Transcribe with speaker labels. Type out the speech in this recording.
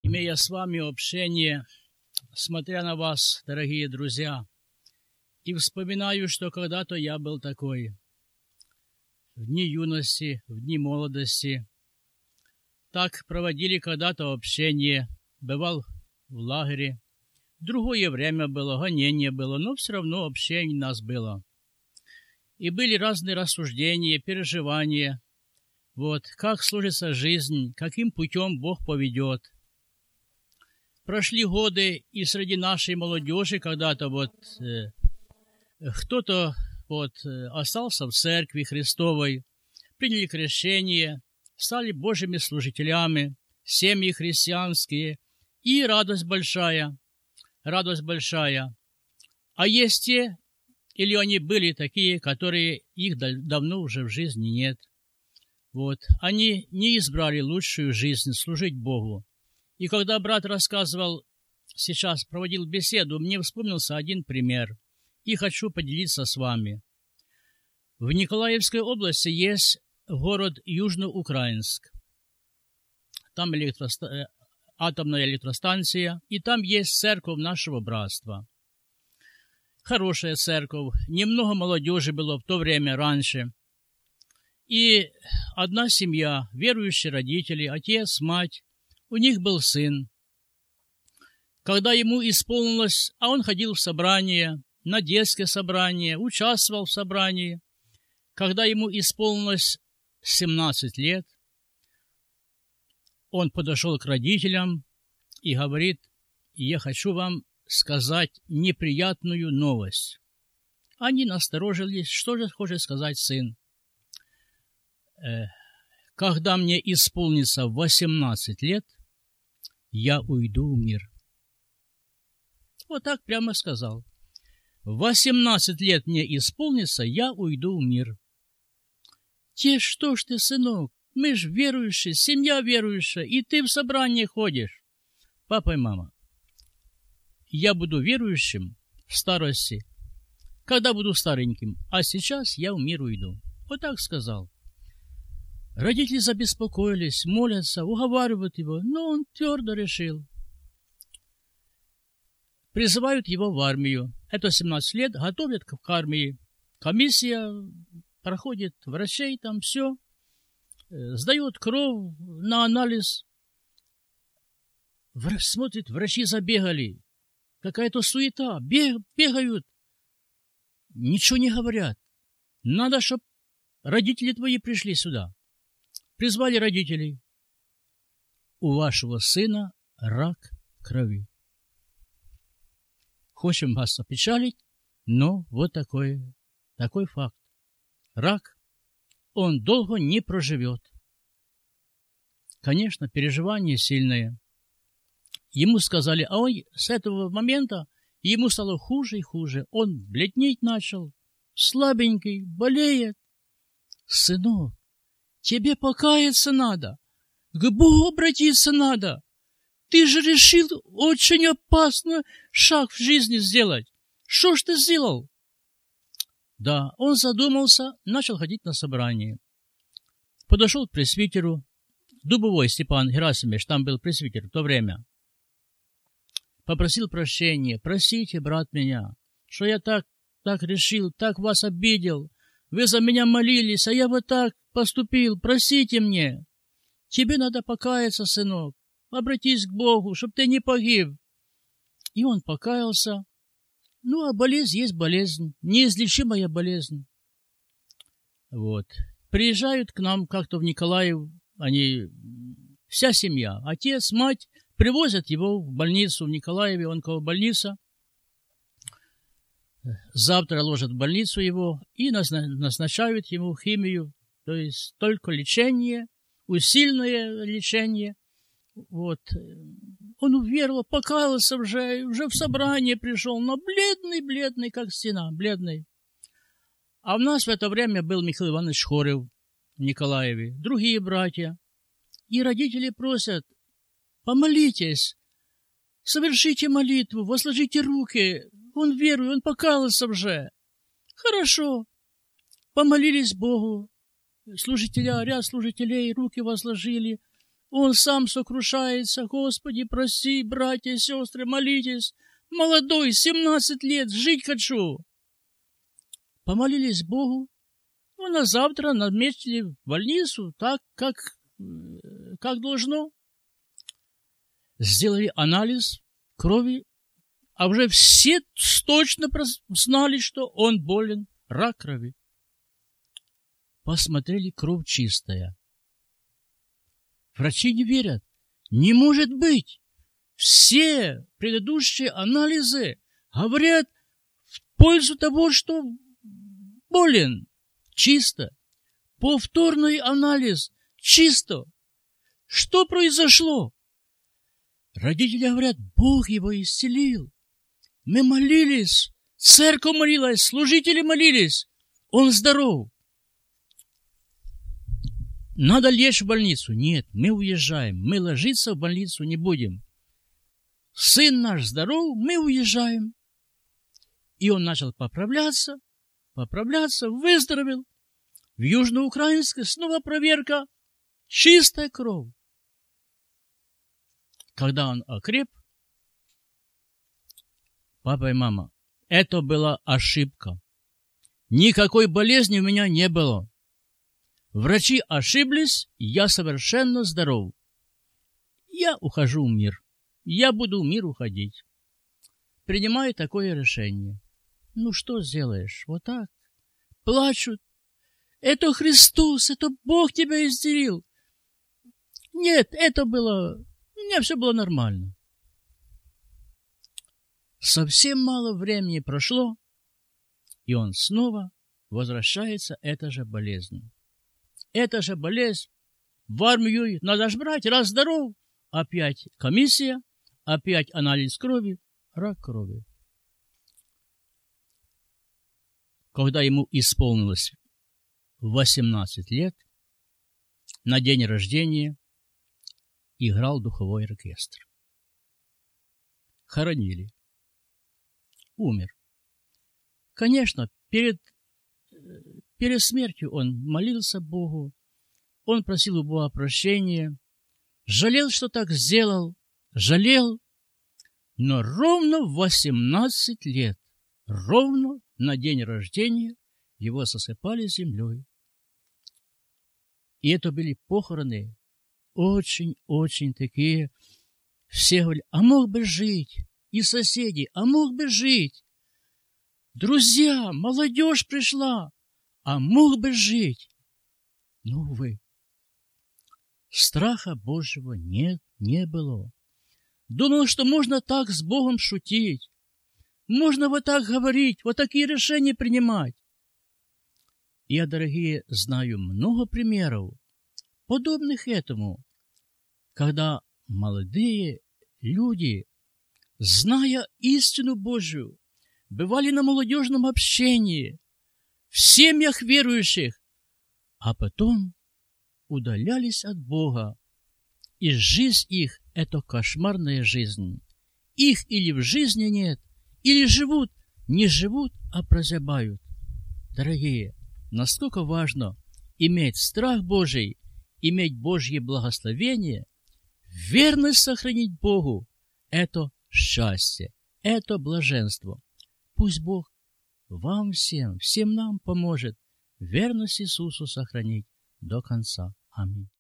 Speaker 1: имея с вами общение, смотря на вас, дорогие друзья, и вспоминаю, что когда-то я был такой, в дни юности, в дни молодости. Так проводили когда-то общение, бывал в лагере. Другое время было, гонение было, но все равно общение у нас было. И были разные рассуждения, переживания. Вот, как сложится жизнь, каким путем Бог поведет. Прошли годы, и среди нашей молодежи когда-то кто-то остался в церкви Христовой, приняли крещение, стали Божьими служителями, семьи христианские, и радость большая. А есть те, или они были такие, которые их давно уже в жизни нет. Вот, они не избрали лучшую жизнь, служить Богу. И когда брат рассказывал, сейчас проводил беседу, мне вспомнился один пример, и хочу поделиться с вами. В Николаевской области есть город Южноукраинск. Там атомная электростанция, и там есть церковь нашего братства. Хорошая церковь, немного молодежи было в то время раньше. И одна семья, верующие родители, отец, мать, у них был сын. Когда ему исполнилось, а он ходил в собрание, на детское собрание, участвовал в собрании. Когда ему исполнилось 17 лет, он подошел к родителям и говорит: «Я хочу вам сказать неприятную новость». Они насторожились, что же хочет сказать сын. «Когда мне исполнится 18 лет, я уйду в мир». Вот так прямо сказал. 18 лет мне исполнится, я уйду в мир. Те, что ж ты, сынок, мы ж верующие, семья верующая, и ты в собрание ходишь. Папа и мама, я буду верующим в старости, когда буду стареньким, а сейчас я в мир уйду. Вот так сказал. Родители забеспокоились, молятся, уговаривают его, но он твердо решил. Призывают его в армию. Это 17 лет, готовят к армии. Комиссия проходит врачей, там все. Сдает кровь на анализ. Смотрит, врачи забегали. Какая-то суета. Бегают. Ничего не говорят. Надо, чтобы родители твои пришли сюда. Призвали родителей. У вашего сына рак крови. Хочем вас опечалить, но вот такой факт. Рак, он долго не проживет. Конечно, переживания сильные. Ему сказали, а он с этого момента ему стало хуже и хуже. Он бледнеть начал, слабенький, болеет. Сынок, тебе покаяться надо, к Богу обратиться надо. Ты же решил очень опасный шаг в жизни сделать. Что ж ты сделал? Да, он задумался, начал ходить на собрание. Подошел к пресвитеру, Дубовой Степан Герасимович, там был пресвитер в то время. Попросил прощения. Простите, брат, меня, что я так решил, так вас обидел. Вы за меня молились, а я вот так поступил. Простите мне. Тебе надо покаяться, сынок. Обратись к Богу, чтоб ты не погиб. И он покаялся. Ну, а болезнь есть болезнь, неизлечимая болезнь. Вот. Приезжают к нам как-то в Николаев, они, вся семья, отец, мать, привозят его в больницу в Николаеве, онкобольница. Завтра ложат в больницу его и назначают ему химию, то есть только лечение, усиленное лечение. Вот. Он уверовал, покаялся уже в собрание пришел, но бледный, как стена, бледный. А у нас в это время был Михаил Иванович Хорев в Николаеве, другие братья. И родители просят, помолитесь, совершите молитву, возложите руки. Он верует, он покаялся уже. Хорошо. Помолились Богу. Ряд служителей руки возложили. Он сам сокрушается: Господи, прости, братья и сестры, молитесь. Молодой, 17 лет, жить хочу. Помолились Богу, ну, на завтра наметили в больницу так, как должно. Сделали анализ крови, а уже все точно знали, что он болен, рак крови. Посмотрели, кровь чистая. Врачи не верят. Не может быть. Все предыдущие анализы говорят в пользу того, что болен. Чисто. Повторный анализ. Чисто. Что произошло? Родители говорят: Бог его исцелил. Мы молились. Церковь молилась. Служители молились. Он здоров. Надо лечь в больницу. Нет, мы уезжаем. Мы ложиться в больницу не будем. Сын наш здоров, мы уезжаем. И он начал поправляться, выздоровел. В Южноукраинске снова проверка. Чистая кровь. Когда он окреп, папа и мама, это была ошибка. Никакой болезни у меня не было. Врачи ошиблись, я совершенно здоров. Я ухожу в мир. Я буду в мир уходить. Принимаю такое решение. Ну, что сделаешь? Вот так. Плачут. Это Христос, это Бог тебя исцелил. Нет, это было... У меня все было нормально. Совсем мало времени прошло, и он снова возвращается, эта же болезнь. Эта же болезнь. В армию надо ж брать, раз здоров. Опять комиссия, опять анализ крови, рак крови. Когда ему исполнилось 18 лет, на день рождения играл духовой оркестр. Хоронили. Умер. Конечно, перед смертью он молился Богу, он просил у Бога прощения, жалел, что так сделал, жалел, но ровно в 18 лет, ровно на день рождения, его засыпали землей. И это были похороны очень-очень такие. Все говорили: а мог бы жить, и соседи, а мог бы жить. Друзья, молодежь пришла, а мог бы жить. Но, увы, страха Божьего не было. Думал, что можно так с Богом шутить. Можно вот так говорить, вот такие решения принимать. Я, дорогие, знаю много примеров, подобных этому, когда молодые люди, зная истину Божию, бывали на молодежном общении, в семьях верующих, а потом удалялись от Бога, и жизнь их – это кошмарная жизнь. Их или в жизни нет, или живут, не живут, а прозябают. Дорогие, насколько важно иметь страх Божий, иметь Божье благословение, верность сохранить Богу – это счастье, это блаженство. Пусть Бог вам всем нам поможет верность Иисусу сохранить до конца. Аминь.